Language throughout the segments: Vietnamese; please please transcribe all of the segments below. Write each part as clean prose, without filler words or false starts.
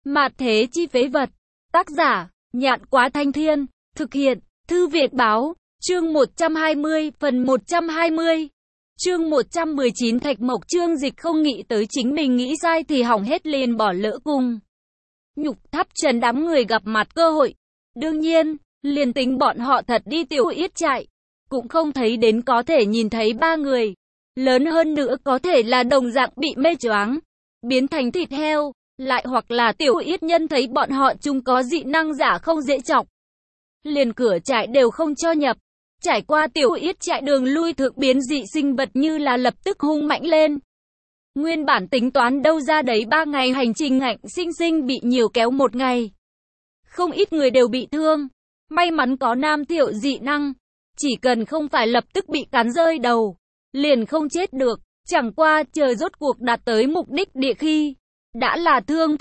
Mạt thế chi phế vật. Tác giả, Nhạn Quá Thanh Thiên. Thực hiện, Thư Việt Báo. Chương 120, phần 120. Chương 119 Thạch Mộc Trương Dịch không nghĩ tới chính mình nghĩ sai thì hỏng hết liền bỏ lỡ cùng. Nhục Tháp Trần đám người gặp mặt cơ hội. Đương nhiên, liền tính bọn họ thật đi Tiểu Yết trại, cũng không thấy đến có thể nhìn thấy ba người. Lớn hơn nữa có thể là đồng dạng bị mê choáng, biến thành thịt heo, lại hoặc là Tiểu Yết nhân thấy bọn họ chung có dị năng giả không dễ chọc. Liền cửa trại đều không cho nhập. Trải qua Tiểu Yết trại đường lui thượng biến dị sinh vật như là lập tức hung mạnh lên. Nguyên bản tính toán đâu ra đấy 3 ngày hành trình ngạnh sinh sinh bị nhiều kéo 1 ngày. Không ít người đều bị thương. May mắn có Nam Thiệu dị năng. Chỉ cần không phải lập tức bị cắn rơi đầu, liền không chết được. Chẳng qua chờ rốt cuộc đạt tới mục đích địa khi, đã là thương,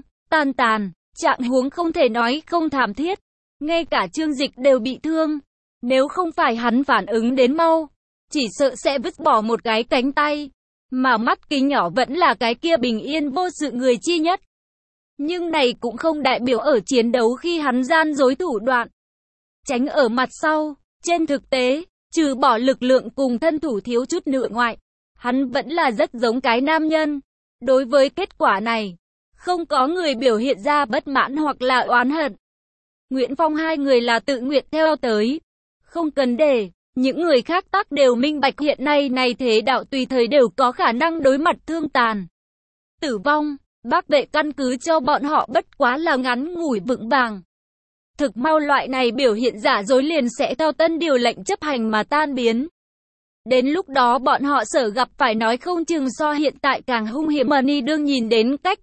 tàn. Trạng huống không thể nói không thảm thiết. Ngay cả Trương Dịch đều bị thương. Nếu không phải hắn phản ứng đến mau, chỉ sợ sẽ vứt bỏ một cái cánh tay. Mà mắt kính nhỏ vẫn là cái kia bình yên vô sự người chi nhất. Nhưng này cũng không đại biểu ở chiến đấu khi hắn gian dối thủ đoạn, tránh ở mặt sau. Trên thực tế, trừ bỏ lực lượng cùng thân thủ thiếu chút nữa ngoại, hắn vẫn là rất giống cái nam nhân. Đối với kết quả này, không có người biểu hiện ra bất mãn hoặc là oán hận. Nguyễn Phong hai người là tự nguyện theo tới. Không cần để những người khác tác đều minh bạch hiện nay này thế đạo tùy thời đều có khả năng đối mặt thương tàn, tử vong. Bác vệ căn cứ cho bọn họ bất quá là ngắn ngủi vững vàng. Thực mau loại này biểu hiện giả dối liền sẽ theo tân điều lệnh chấp hành mà tan biến. Đến lúc đó bọn họ sở gặp phải nói không chừng so hiện tại càng hung hiểm mà ni đương nhìn đến cách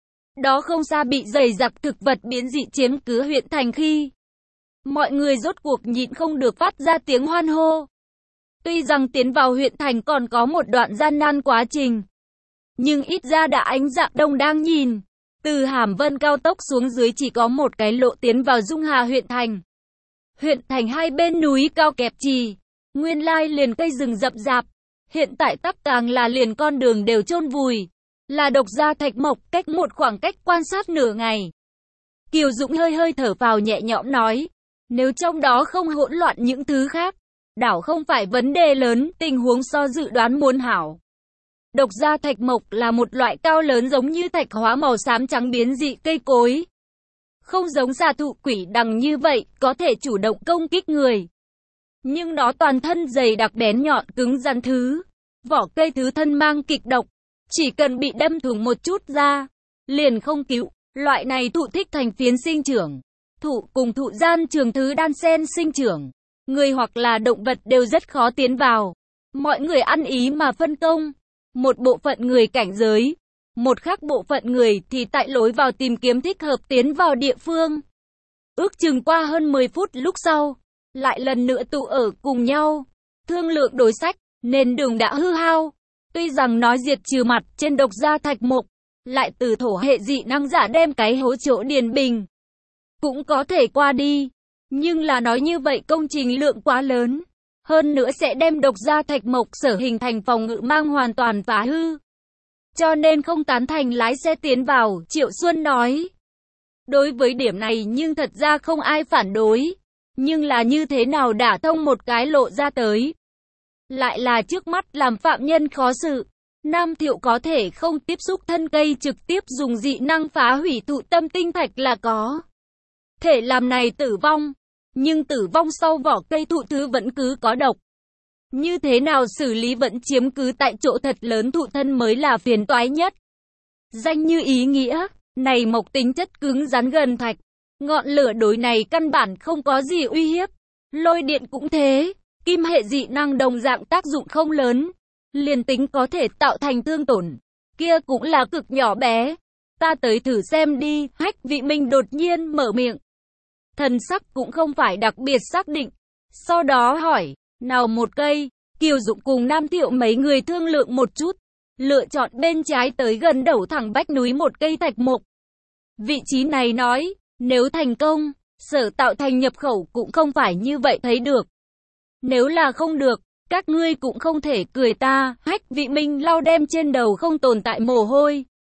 đó không xa bị dày đặc thực vật biến dị chiếm cứ huyện thành khi. Mọi người rốt cuộc nhịn không được phát ra tiếng hoan hô. Tuy rằng tiến vào huyện thành còn có một đoạn gian nan quá trình, nhưng ít ra đã ánh dạng đông đang nhìn. Từ Hàm Vân cao tốc xuống dưới chỉ có một cái lộ tiến vào Dung Hà huyện thành. Huyện thành hai bên núi cao kẹp trì, nguyên lai liền cây rừng rậm rạp, hiện tại tắc càng là liền con đường đều chôn vùi. Là Độc Gia Thạch Mộc cách một khoảng cách quan sát nửa ngày. Kiều Dũng hơi thở vào nhẹ nhõm nói, nếu trong đó không hỗn loạn những thứ khác, đảo không phải vấn đề lớn, tình huống so dự đoán muôn hảo. Độc Gia Thạch Mộc là một loại cao lớn giống như thạch hóa màu xám trắng biến dị cây cối. Không giống xà thụ quỷ đằng như vậy, có thể chủ động công kích người. Nhưng nó toàn thân dày đặc bén nhọn cứng rắn thứ. Vỏ cây thứ thân mang kịch độc. Chỉ cần bị đâm thủng một chút ra, liền không cứu. Loại này thụ thích thành phiến sinh trưởng. Thụ cùng thụ gian trường thứ đan xen sinh trưởng. Người hoặc là động vật đều rất khó tiến vào. Mọi người ăn ý mà phân công. Một bộ phận người cảnh giới, một khác bộ phận người thì tại lối vào tìm kiếm thích hợp tiến vào địa phương. Ước chừng qua hơn 10 phút lúc sau, lại lần nữa tụ ở cùng nhau, thương lượng đối sách, nền đường đã hư hao. Tuy rằng nói diệt trừ mặt trên Độc Gia Thạch Mộc, lại từ thổ hệ dị năng giả đem cái hố chỗ điền bình, cũng có thể qua đi. Nhưng là nói như vậy công trình lượng quá lớn. Hơn nữa sẽ đem Độc Gia Thạch Mộc sở hình thành phòng ngự mang hoàn toàn phá hư. Cho nên không tán thành lái xe tiến vào, Triệu Xuân nói. Đối với điểm này nhưng thật ra không ai phản đối. Nhưng là như thế nào đả thông một cái lộ ra tới. Lại là trước mắt làm phạm nhân khó xử. Nam Thiệu có thể không tiếp xúc thân cây trực tiếp dùng dị năng phá hủy thụ tâm tinh thạch là có thể làm này tử vong. Nhưng tử vong sau vỏ cây thụ thứ vẫn cứ có độc. Như thế nào xử lý vẫn chiếm cứ tại chỗ thật lớn thụ thân mới là phiền toái nhất. Danh như ý nghĩa, này mộc tính chất cứng rắn gần thạch. Ngọn lửa đối này căn bản không có gì uy hiếp. Lôi điện cũng thế, kim hệ dị năng đồng dạng tác dụng không lớn. Liền tính có thể tạo thành thương tổn, kia cũng là cực nhỏ bé. Ta tới thử xem đi, Hách Vị Minh đột nhiên mở miệng. Thần sắc cũng không phải đặc biệt xác định. Sau đó hỏi, nào một cây, Kiều Dũng cùng Nam Thiệu mấy người thương lượng một chút. Lựa chọn bên trái tới gần đầu thẳng vách núi một cây thạch mộc. Vị trí này nói, nếu thành công, sở tạo thành nhập khẩu cũng không phải như vậy thấy được. Nếu là không được, các ngươi cũng không thể cười ta. Hách Vị Minh lau đem trên đầu không tồn tại mồ hôi.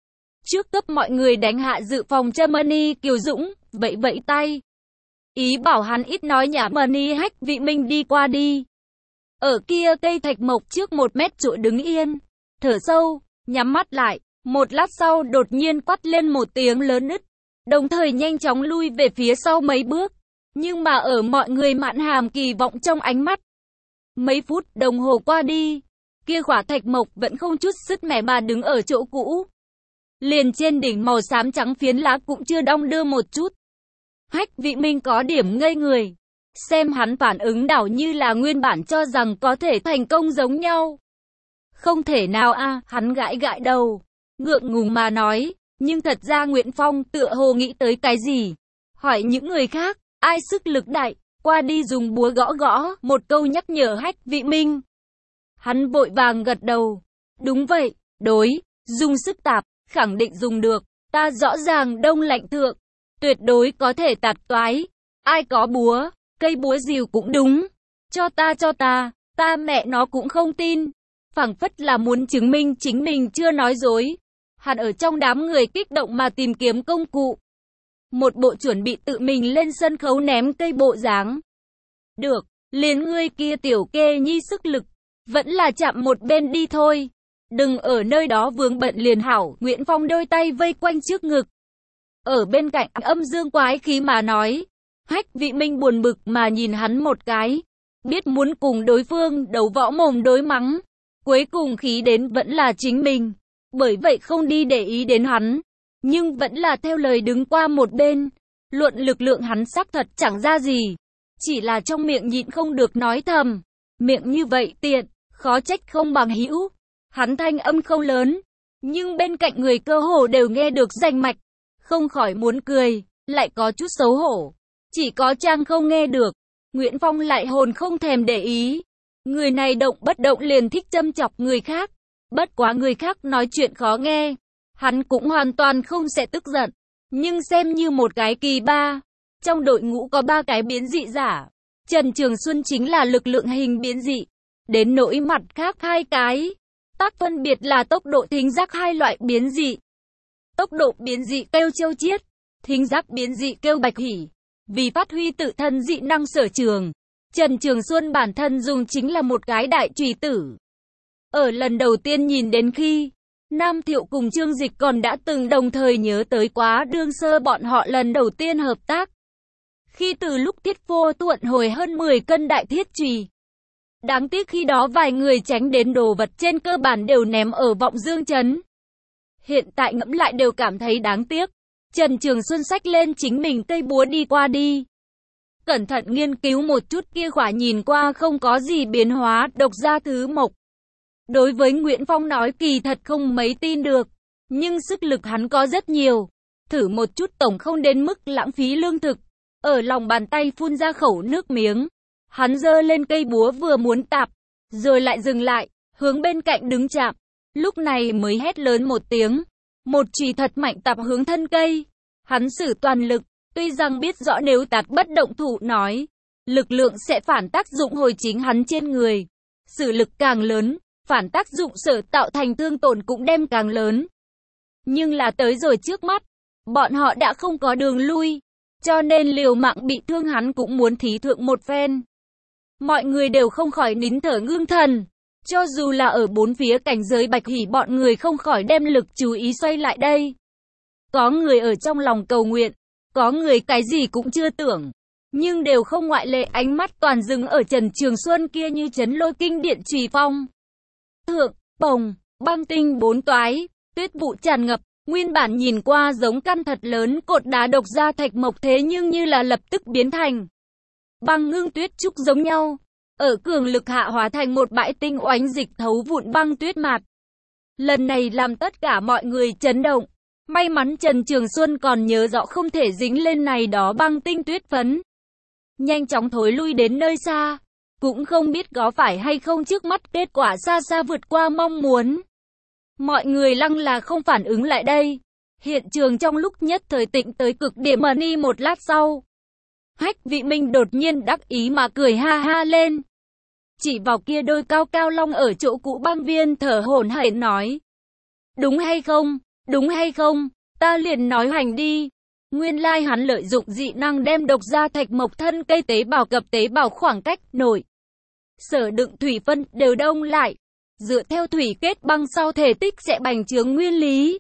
trước cấp mọi người đánh hạ dự phòng cho Mani Kiều Dũng, vẫy vẫy tay. Ý bảo hắn ít nói nhảm. Mani Hách Vị Minh đi qua đi. Ở kia cây thạch mộc trước 1 mét chỗ đứng yên, thở sâu, nhắm mắt lại, một lát sau đột nhiên quát lên một tiếng lớn ứt, đồng thời nhanh chóng lui về phía sau mấy bước. Nhưng mà ở mọi người mãn hàm kỳ vọng trong ánh mắt, mấy phút đồng hồ qua đi, kia khỏa thạch mộc vẫn không chút sứt mẻ mà đứng ở chỗ cũ. Liền trên đỉnh màu xám trắng phiến lá cũng chưa đong đưa một chút. Hách Vị Minh có điểm ngây người, xem hắn phản ứng đảo như là nguyên bản cho rằng có thể thành công giống nhau. Không thể nào a, hắn gãi gãi đầu, ngượng ngùng mà nói, nhưng thật ra Nguyễn Phong tựa hồ nghĩ tới cái gì, hỏi những người khác, ai sức lực đại, qua đi dùng búa gõ gõ, một câu nhắc nhở Hách Vị Minh. Hắn vội vàng gật đầu, đúng vậy, đối, dùng sức tạp, khẳng định dùng được, ta rõ ràng đông lạnh thượng, tuyệt đối có thể tạt toái, ai có búa, cây búa rìu cũng đúng, cho ta mẹ nó cũng không tin, phảng phất là muốn chứng minh chính mình chưa nói dối. Hắn ở trong đám người kích động mà tìm kiếm công cụ, một bộ chuẩn bị tự mình lên sân khấu ném cây bộ dáng. Được, liền ngươi kia tiểu kê nhi sức lực, vẫn là chạm một bên đi thôi, đừng ở nơi đó vướng bận liền hảo. Nguyễn Phong đôi tay vây quanh trước ngực, ở bên cạnh âm dương quái khí mà nói. Hách Vị Minh buồn bực mà nhìn hắn một cái, biết muốn cùng đối phương đấu võ mồm đối mắng, cuối cùng khí đến vẫn là chính mình, bởi vậy không đi để ý đến hắn, nhưng vẫn là theo lời đứng qua một bên. Luận lực lượng hắn xác thật chẳng ra gì, chỉ là trong miệng nhịn không được nói thầm, miệng như vậy tiện, khó trách không bằng hữu. Hắn thanh âm không lớn, nhưng bên cạnh người cơ hồ đều nghe được rành mạch, không khỏi muốn cười, lại có chút xấu hổ. Chỉ có Trang không nghe được, Nguyễn Phong lại hồn không thèm để ý. Người này động bất động liền thích châm chọc người khác, bất quá người khác nói chuyện khó nghe, hắn cũng hoàn toàn không sẽ tức giận, nhưng xem như một cái kỳ ba. Trong đội ngũ có 3 cái biến dị giả, Trần Trường Xuân chính là lực lượng hình biến dị, đến nỗi mặt khác 2 cái, tác phân biệt là tốc độ thính giác 2 loại biến dị. Tốc độ biến dị kêu Châu Chiết, thính giác biến dị kêu Bạch Hỷ. Vì phát huy tự thân dị năng sở trường, Trần Trường Xuân bản thân dùng chính là một cái đại chùy tử. Ở lần đầu tiên nhìn đến khi, Nam Thiệu cùng Trương Dịch còn đã từng đồng thời nhớ tới quá đương sơ bọn họ lần đầu tiên hợp tác. Khi từ lúc Thiết Vô tuộn hồi hơn 10 cân đại thiết chùy. Đáng tiếc khi đó vài người tránh đến đồ vật trên cơ bản đều ném ở Vọng Dương Trấn. Hiện tại ngẫm lại đều cảm thấy đáng tiếc. Trần Trường Xuân xách lên chính mình cây búa đi qua đi. Cẩn thận nghiên cứu một chút kia khỏa nhìn qua không có gì biến hóa độc gia thứ mộc. Đối với Nguyễn Phong nói kỳ thật không mấy tin được, nhưng sức lực hắn có rất nhiều. Thử một chút tổng không đến mức lãng phí lương thực. Ở lòng bàn tay phun ra khẩu nước miếng. Hắn giơ lên cây búa vừa muốn tạp, rồi lại dừng lại, hướng bên cạnh đứng chạm. Lúc này mới hét lớn một tiếng. Một chùy thật mạnh tạp hướng thân cây. Hắn sử toàn lực, tuy rằng biết rõ nếu tạt bất động thủ nói, lực lượng sẽ phản tác dụng hồi chính hắn trên người. Sử lực càng lớn, phản tác dụng sở tạo thành thương tổn cũng đem càng lớn. Nhưng là tới rồi trước mắt, bọn họ đã không có đường lui, cho nên liều mạng bị thương hắn cũng muốn thí thượng một phen. Mọi người đều không khỏi nín thở ngưng thần. Cho dù là ở bốn phía cảnh giới Bạch Hỷ bọn người không khỏi đem lực chú ý xoay lại đây. Có người ở trong lòng cầu nguyện, có người cái gì cũng chưa tưởng, nhưng đều không ngoại lệ ánh mắt toàn dừng ở Trần Trường Xuân kia như chấn lôi kinh điện chùy phong. Thượng, bồng, băng tinh 4 toái, tuyết vụ tràn ngập, nguyên bản nhìn qua giống căn thật lớn cột đá độc gia thạch mộc thế nhưng như là lập tức biến thành băng ngưng tuyết trúc giống nhau. Ở cường lực hạ hóa thành một bãi tinh oánh dịch thấu vụn băng tuyết mạt. Lần này làm tất cả mọi người chấn động. May mắn Trần Trường Xuân còn nhớ rõ không thể dính lên này đó băng tinh tuyết phấn. Nhanh chóng thối lui đến nơi xa. Cũng không biết có phải hay không trước mắt kết quả xa xa vượt qua mong muốn. Mọi người lăng là không phản ứng lại đây. Hiện trường trong lúc nhất thời tịnh tới cực điểm. Mani một lát sau, Hách Vị Minh đột nhiên đắc ý mà cười ha ha lên. Chỉ vào kia đôi cao cao long ở chỗ cũ băng viên thở hổn hển nói. Đúng hay không, đúng hay không? Ta liền nói hành đi. Nguyên lai hắn lợi dụng dị năng đem độc gia thạch mộc thân cây tế bào cập tế bào khoảng cách nội sở đựng thủy phân đều đông lại. Dựa theo thủy kết băng sau thể tích sẽ bành trướng nguyên lý.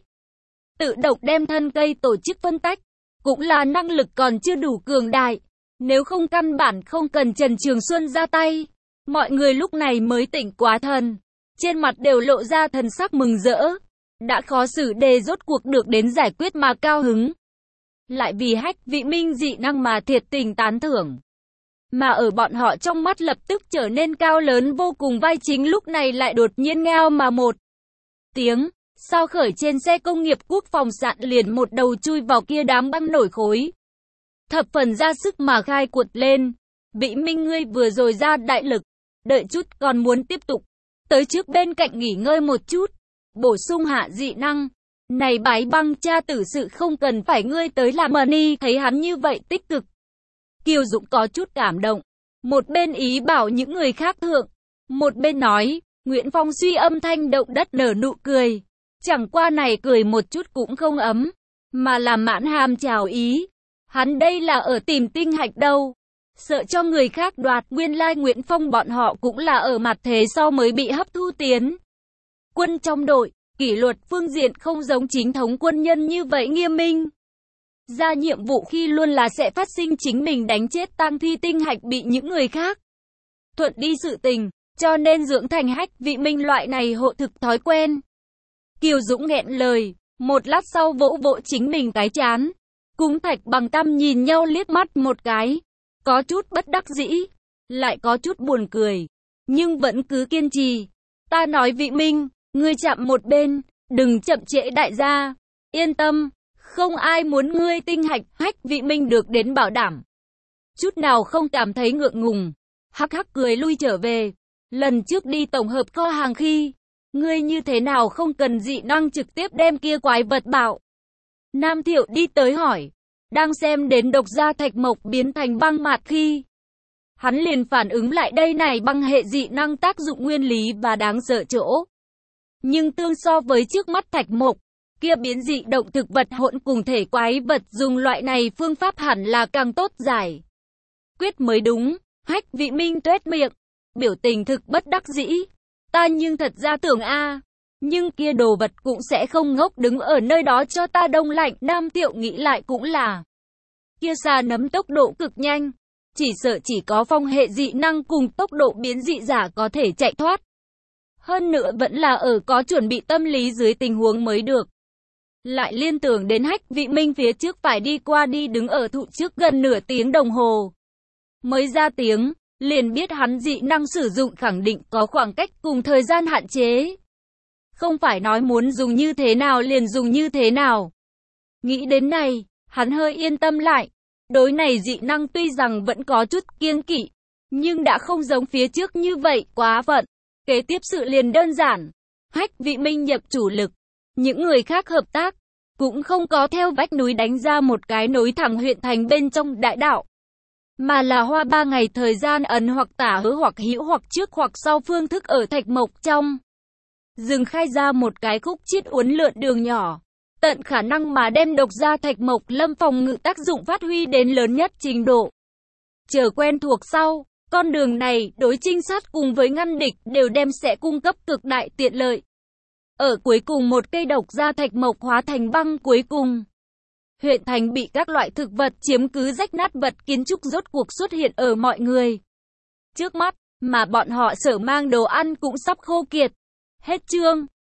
Tự động đem thân cây tổ chức phân tách. Cũng là năng lực còn chưa đủ cường đại. Nếu không căn bản không cần Trần Trường Xuân ra tay. Mọi người lúc này mới tỉnh quá thần. Trên mặt đều lộ ra thần sắc mừng rỡ. Đã khó xử đề rốt cuộc được đến giải quyết mà cao hứng. Lại vì Hách Vị Minh dị năng mà thiệt tình tán thưởng. Mà ở bọn họ trong mắt lập tức trở nên cao lớn vô cùng vai chính lúc này lại đột nhiên ngao mà một tiếng. Sao khởi trên xe công nghiệp quốc phòng sạn liền một đầu chui vào kia đám băng nổi khối. Thập phần ra sức mà khai cuột lên. Vị Minh ngươi vừa rồi ra đại lực. Đợi chút còn muốn tiếp tục. Tới trước bên cạnh nghỉ ngơi một chút. Bổ sung hạ dị năng. Này bái băng cha tử sự không cần phải ngươi tới làm mờ ni. Thấy hắn như vậy tích cực. Kiều Dũng có chút cảm động. Một bên ý bảo những người khác thượng. Một bên nói. Nguyễn Phong suy âm thanh động đất nở nụ cười. Chẳng qua này cười một chút cũng không ấm. Mà là mãn hàm chào ý. Hắn đây là ở tìm tinh hạch đâu. Sợ cho người khác đoạt. Nguyên lai Nguyễn Phong bọn họ cũng là ở mặt thế sau mới bị hấp thu tiến. Quân trong đội. Kỷ luật phương diện không giống chính thống quân nhân như vậy nghiêm minh. Ra nhiệm vụ khi luôn là sẽ phát sinh chính mình đánh chết tang thi tinh hạch bị những người khác thuận đi sự tình, cho nên dưỡng thành Hách Vị Minh loại này hộ thực thói quen. Kiều Dũng nghẹn lời, một lát sau vỗ vỗ chính mình cái chán. Cung Thạch Bằng Tâm nhìn nhau liếc mắt một cái, có chút bất đắc dĩ, lại có chút buồn cười, nhưng vẫn cứ kiên trì. Ta nói Vị Minh, ngươi chạm một bên, đừng chậm trễ đại gia, yên tâm. Không ai muốn ngươi tinh hạch. Hách Vị Minh được đến bảo đảm. Chút nào không cảm thấy ngượng ngùng. Hắc hắc cười lui trở về. Lần trước đi tổng hợp kho hàng khi. Ngươi như thế nào không cần dị năng trực tiếp đem kia quái vật bạo. Nam Thiệu đi tới hỏi. Đang xem đến độc gia thạch mộc biến thành băng mạt khi. Hắn liền phản ứng lại đây này băng hệ dị năng tác dụng nguyên lý và đáng sợ chỗ. Nhưng tương so với trước mắt thạch mộc. Kia biến dị động thực vật hỗn cùng thể quái vật dùng loại này phương pháp hẳn là càng tốt giải quyết mới đúng. Hách Vị Minh tuét miệng, biểu tình thực bất đắc dĩ. Ta nhưng thật ra tưởng nhưng kia đồ vật cũng sẽ không ngốc đứng ở nơi đó cho ta đông lạnh. Nam Thiệu nghĩ lại cũng là. Kia xà nấm tốc độ cực nhanh. Chỉ sợ chỉ có phong hệ dị năng cùng tốc độ biến dị giả có thể chạy thoát. Hơn nữa vẫn là ở có chuẩn bị tâm lý dưới tình huống mới được. Lại liên tưởng đến Hách Vị Minh phía trước phải đi qua đi đứng ở thụ trước gần nửa tiếng đồng hồ. Mới ra tiếng, liền biết hắn dị năng sử dụng khẳng định có khoảng cách cùng thời gian hạn chế. Không phải nói muốn dùng như thế nào liền dùng như thế nào. Nghĩ đến này, hắn hơi yên tâm lại. Đối này dị năng tuy rằng vẫn có chút kiêng kỵ, nhưng đã không giống phía trước như vậy quá phận. Kế tiếp sự liền đơn giản. Hách Vị Minh nhập chủ lực. Những người khác hợp tác, cũng không có theo vách núi đánh ra một cái nối thẳng huyện thành bên trong đại đạo. Mà là hoa 3 ngày thời gian ấn hoặc tả hữu hoặc hữu hoặc trước hoặc sau phương thức ở thạch mộc trong. Dừng khai ra một cái khúc chiết uốn lượn đường nhỏ. Tận khả năng mà đem độc gia thạch mộc lâm phòng ngự tác dụng phát huy đến lớn nhất trình độ. Chờ quen thuộc sau, con đường này đối trinh sát cùng với ngăn địch đều đem sẽ cung cấp cực đại tiện lợi. Ở cuối cùng một cây độc gia thạch mộc hóa thành băng cuối cùng. Huyện thành bị các loại thực vật chiếm cứ rách nát vật kiến trúc rốt cuộc xuất hiện ở mọi người trước mắt, mà bọn họ sở mang đồ ăn cũng sắp khô kiệt. Hết chương.